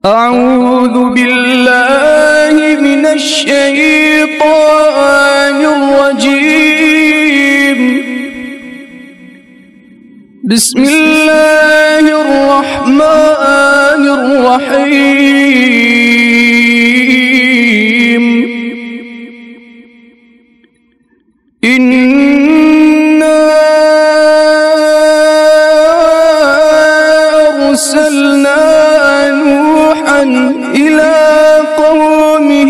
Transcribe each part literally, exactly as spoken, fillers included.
أعوذ بالله من الشيطان الرجيم. بسم الله الرحمن الرحيم. إنا أرسلنا نوحا إلى قومه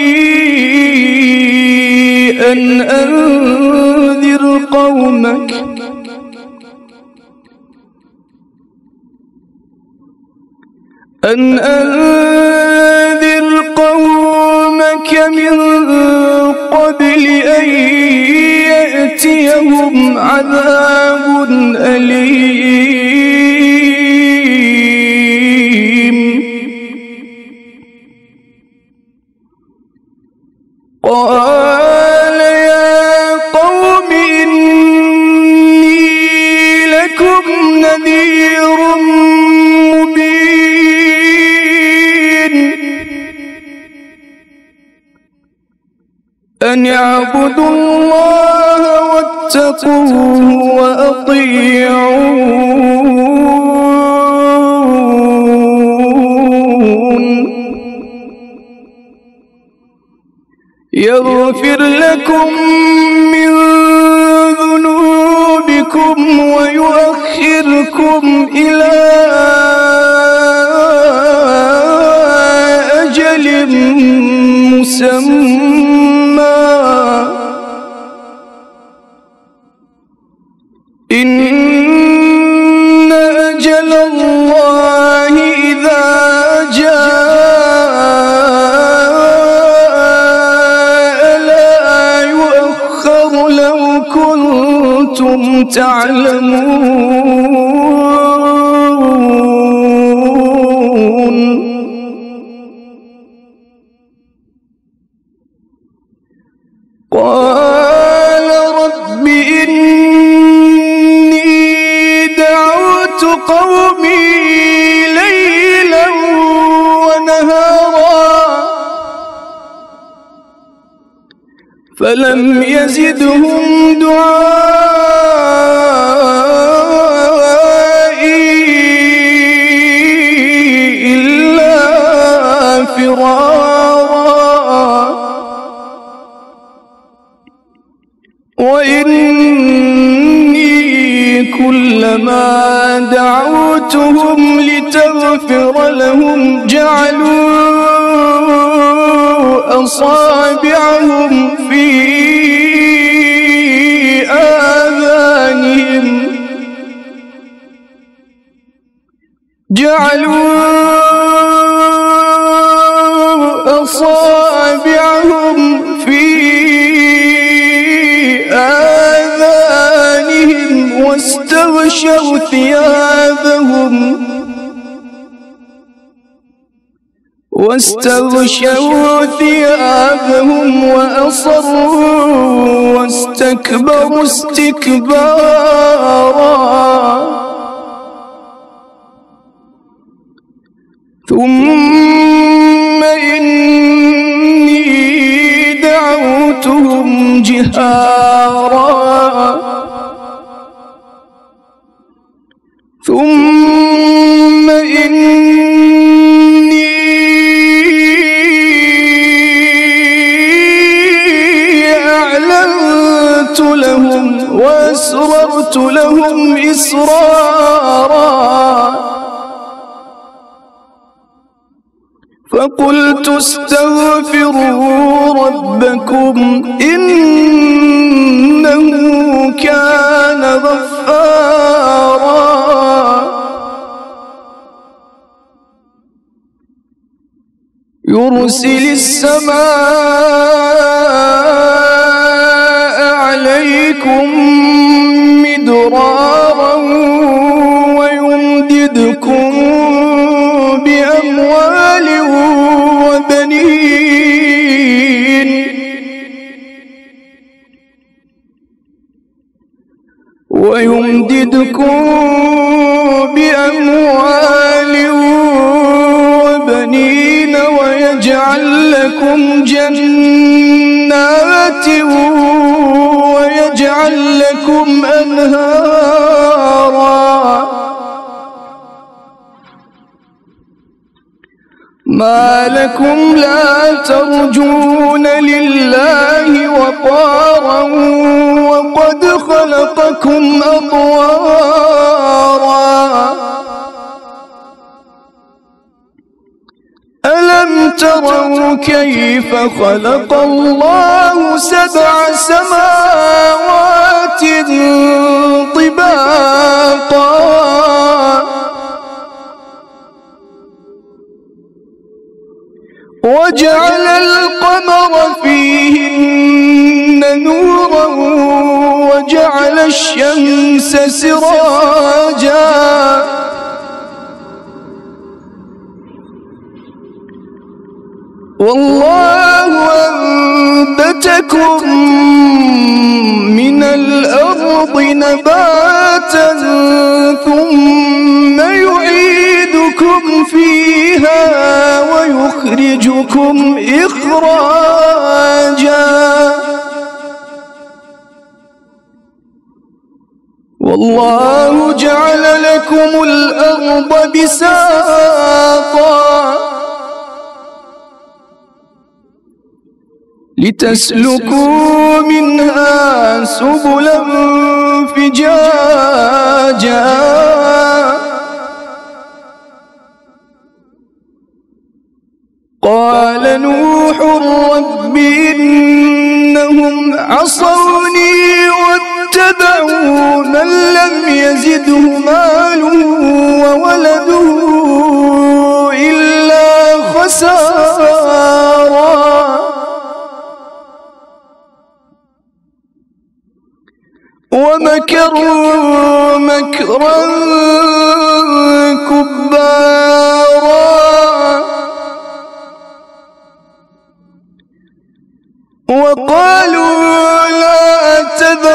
أن أنذر قومك أن أنذر قومك من قبل أن يأتيهم عذاب أليم. قال يا قوم إني لكم نذير مبين أن اعبدوا الله واتقوه وأطيعون يغفر لكم من ذنوبكم ويؤخركم إلى أجل مسمى إن أجل الله إذا جاء لا يؤخر لو كنتم تعلمون. قال رب إني دعوت قومي ليلا ونهارا فلم يزدهم دعائي إلا فرارا وإني كلما دعوتهم لتغفر لهم جعلوا أصابعهم في آذانهم جعلوا أصابعهم في آذانهم واستغشوا ثيابهم واستغشوا ثيابهم وأصروا واستكبروا استكبارا ثم إني دعوتهم جهارا ثم إني أعلنت لهم وأسررت لهم إسرارا فقلت استغفروا ربكم إنه كان غفارا يرسل السماء عليكم مدرارا ويمددكم بأموال وبنين ويمددكم بأموال وبنين لكم جنات ويجعل لكم أنهارا ما لكم لا ترجون لله وقارا وقد خلقكم أطوارا ألم تروا كيف خلق الله سبع سماوات طباقا وجعل القمر فيهن نورا وجعل الشمس سراجا والله أنبتكم من الأرض نباتا ثم يعيدكم فيها ويخرجكم إخراجا والله جعل لكم الأرض بساطا لتسلكوا منها سبلا فجاجا قال نوح رب إنهم عصوني واتبعوا من لم يزده ماله وولده إلا خسارا ومكروا مكرا كبارا وقالوا لا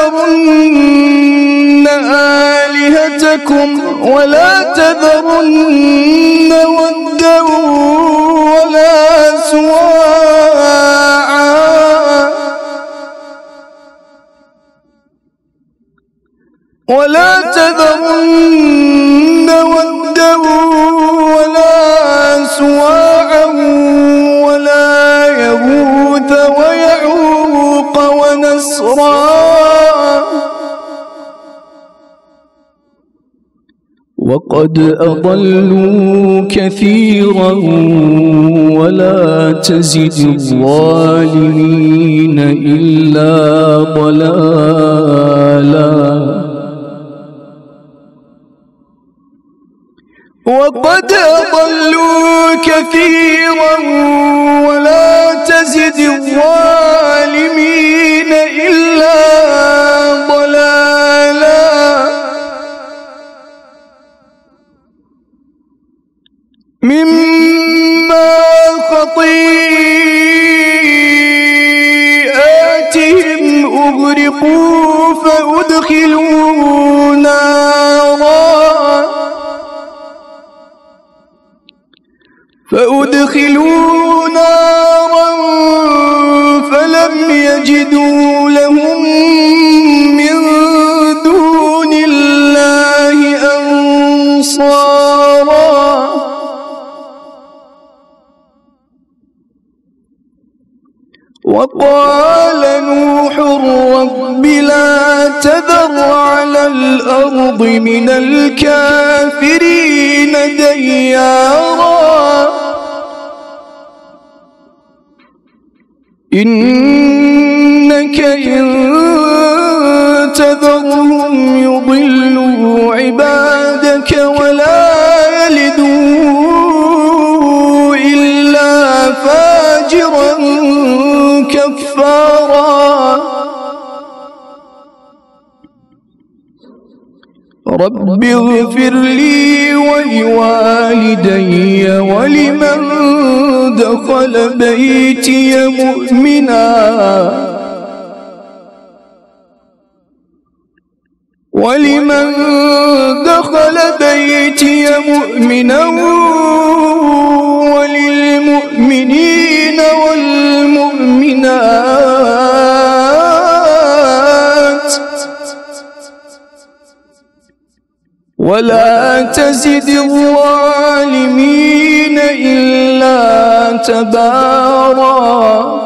تذرن آلهتكم ولا تذرن ودا ولا سواعا ولا تذرن ودا ولا سواعا ولا يغوث ويعوق ونسرا وقد أضلوا كثيرا ولا تزد الظالمين إلا ضلالا وقد أضلوا كثيرا ولا تزد الظالمين إلا ضلالا مما خطيئاتهم أغرقوا فأدخلوا نارا فأدخلوا نارا فلم يجدوا لهم من دون الله أنصارا وقال نوح رب لا تذر على الأرض من الكافرين ديارا إنك إن تذرهم يضلوا عبادك ولا يلدوا إلا فاجرا كفارا رب اغفر لي ولوالدي ولمن دخل بيتي مؤمنا ولمن دخل بيتي مؤمنا وللمؤمنين والمؤمنين ولا تزد الظالمين إلا تبارا.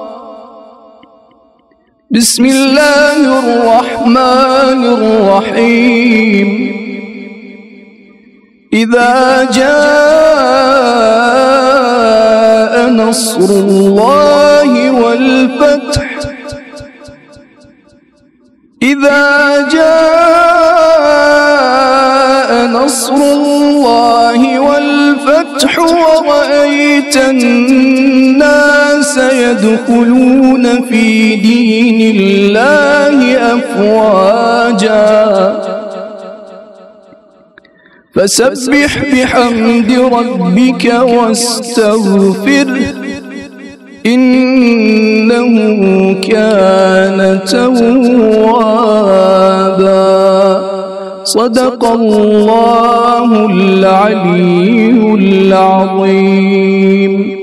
بسم الله الرحمن الرحيم. إذا جاء نصر الله والفتح إذا جاء نصر الله والفتح ورأيت الناس يدخلون في دين الله أفواجا فسبح بحمد ربك واستغفره إنه كان توابا. صدق الله العلي العظيم.